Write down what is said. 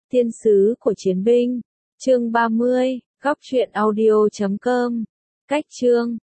Thiên sứ của chiến binh. Chương 30, góc truyện audio.com. Cách chương